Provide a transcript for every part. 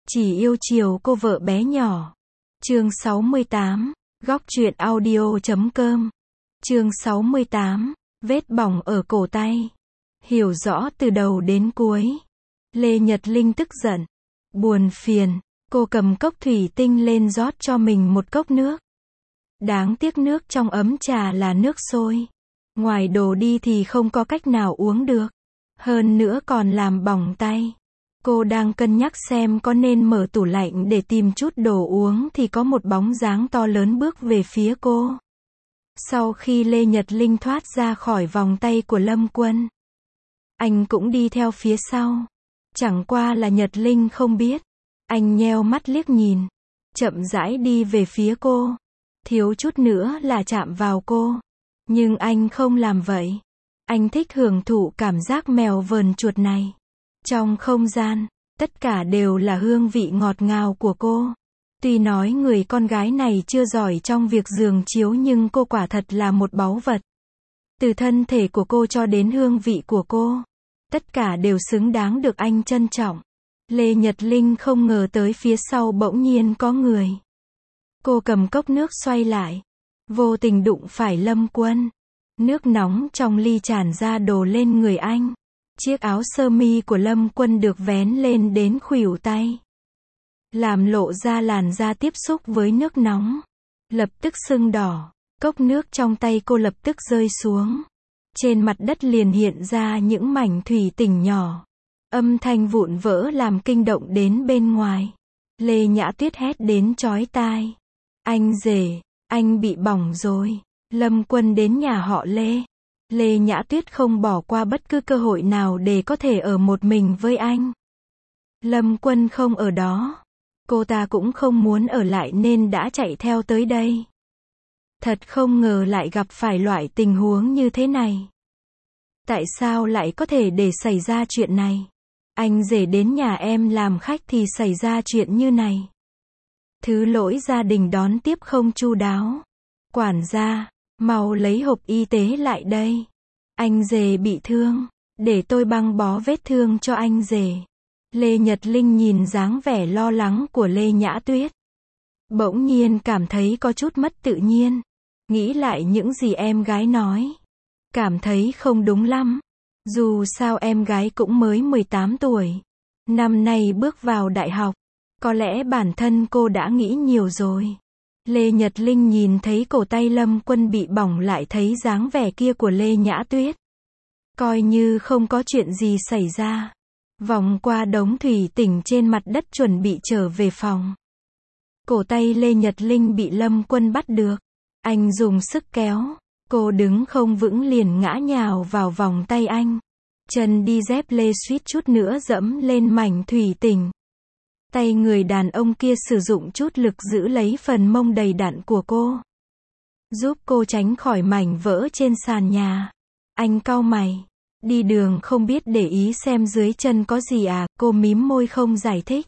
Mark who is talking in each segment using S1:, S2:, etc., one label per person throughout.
S1: Chỉ yêu chiều cô vợ bé nhỏ. Chương 68, góc truyện audio.com. Chương 68, vết bỏng ở cổ tay. Hiểu rõ từ đầu đến cuối. Lê Nhật Linh tức giận, buồn phiền, cô cầm cốc thủy tinh lên rót cho mình một cốc nước. Đáng tiếc nước trong ấm trà là nước sôi. Ngoài đổ đi thì không có cách nào uống được. Hơn nữa còn làm bỏng tay. Cô đang cân nhắc xem có nên mở tủ lạnh để tìm chút đồ uống thì có một bóng dáng to lớn bước về phía cô. Sau khi Lê Nhật Linh thoát ra khỏi vòng tay của Lâm Quân, anh cũng đi theo phía sau. Chẳng qua là Nhật Linh không biết. Anh nheo mắt liếc nhìn, chậm rãi đi về phía cô. Thiếu chút nữa là chạm vào cô. Nhưng anh không làm vậy. Anh thích hưởng thụ cảm giác mèo vờn chuột này. Trong không gian, tất cả đều là hương vị ngọt ngào của cô. Tuy nói người con gái này chưa giỏi trong việc giường chiếu nhưng cô quả thật là một báu vật. Từ thân thể của cô cho đến hương vị của cô, tất cả đều xứng đáng được anh trân trọng. Lê Nhật Linh không ngờ tới phía sau bỗng nhiên có người. Cô cầm cốc nước xoay lại, vô tình đụng phải Lâm Quân. Nước nóng trong ly tràn ra đổ lên người anh. Chiếc áo sơ mi của Lâm Quân được vén lên đến khuỷu tay, làm lộ ra làn da tiếp xúc với nước nóng. Lập tức sưng đỏ, cốc nước trong tay cô lập tức rơi xuống. Trên mặt đất liền hiện ra những mảnh thủy tinh nhỏ. Âm thanh vụn vỡ làm kinh động đến bên ngoài. Lê Nhã Tuyết hét đến chói tai. Anh rể, anh bị bỏng rồi. Lâm Quân đến nhà họ Lê. Lê Nhã Tuyết không bỏ qua bất cứ cơ hội nào để có thể ở một mình với anh. Lâm Quân không ở đó. Cô ta cũng không muốn ở lại nên đã chạy theo tới đây. Thật không ngờ lại gặp phải loại tình huống như thế này. Tại sao lại có thể để xảy ra chuyện này? Anh rể đến nhà em làm khách thì xảy ra chuyện như này. Thứ lỗi gia đình đón tiếp không chu đáo. Quản gia, mau lấy hộp y tế lại đây. Anh rể bị thương, để tôi băng bó vết thương cho anh rể. Lê Nhật Linh nhìn dáng vẻ lo lắng của Lê Nhã Tuyết. Bỗng nhiên cảm thấy có chút mất tự nhiên. Nghĩ lại những gì em gái nói. Cảm thấy không đúng lắm. Dù sao em gái cũng mới 18 tuổi. Năm nay bước vào đại học. Có lẽ bản thân cô đã nghĩ nhiều rồi. Lê Nhật Linh nhìn thấy cổ tay Lâm Quân bị bỏng lại thấy dáng vẻ kia của Lê Nhã Tuyết. Coi như không có chuyện gì xảy ra. Vòng qua đống thủy tinh trên mặt đất chuẩn bị trở về phòng. Cổ tay Lê Nhật Linh bị Lâm Quân bắt được. Anh dùng sức kéo. Cô đứng không vững liền ngã nhào vào vòng tay anh. Chân đi dép lê suýt chút nữa dẫm lên mảnh thủy tinh. Tay người đàn ông kia sử dụng chút lực giữ lấy phần mông đầy đặn của cô. Giúp cô tránh khỏi mảnh vỡ trên sàn nhà. Anh cau mày. Đi đường không biết để ý xem dưới chân có gì à, cô mím môi không giải thích.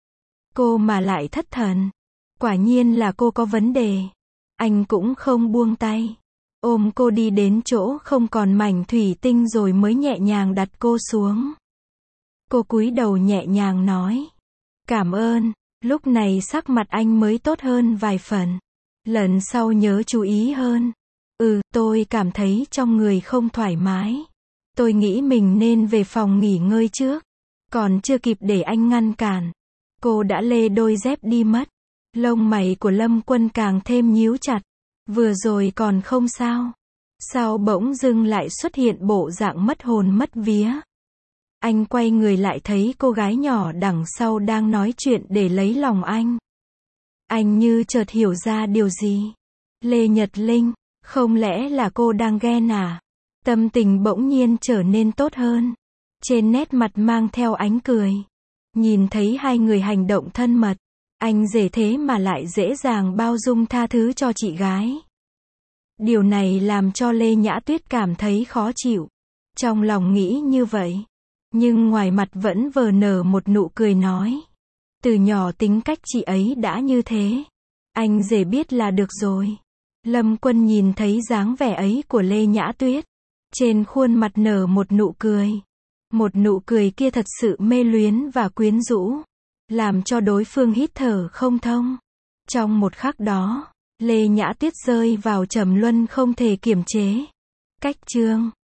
S1: Cô mà lại thất thần. Quả nhiên là cô có vấn đề. Anh cũng không buông tay. Ôm cô đi đến chỗ không còn mảnh thủy tinh rồi mới nhẹ nhàng đặt cô xuống. Cô cúi đầu nhẹ nhàng nói. Cảm ơn. Lúc này sắc mặt anh mới tốt hơn vài phần. Lần sau nhớ chú ý hơn. Tôi cảm thấy trong người không thoải mái. Tôi nghĩ mình nên về phòng nghỉ ngơi trước. Còn chưa kịp để anh ngăn cản. Cô đã lê đôi dép đi mất. Lông mày của Lâm Quân càng thêm nhíu chặt. Vừa rồi còn không sao. Sao bỗng dưng lại xuất hiện bộ dạng mất hồn mất vía. Anh quay người lại thấy cô gái nhỏ đằng sau đang nói chuyện để lấy lòng anh. Anh như chợt hiểu ra điều gì. Lê Nhật Linh, không lẽ là cô đang ghen à? Tâm tình bỗng nhiên trở nên tốt hơn. Trên nét mặt mang theo ánh cười. Nhìn thấy hai người hành động thân mật. Anh rể thế mà lại dễ dàng bao dung tha thứ cho chị gái. Điều này làm cho Lê Nhã Tuyết cảm thấy khó chịu. Trong lòng nghĩ như vậy. Nhưng ngoài mặt vẫn vờ nở một nụ cười nói. Từ nhỏ tính cách chị ấy đã như thế. Anh rể biết là được rồi. Lâm Quân nhìn thấy dáng vẻ ấy của Lê Nhã Tuyết. Trên khuôn mặt nở một nụ cười. Một nụ cười kia thật sự mê luyến và quyến rũ. làm cho đối phương hít thở không thông. Trong một khắc đó, Lê Nhã Tuyết rơi vào trầm luân không thể kiềm chế. Cách chương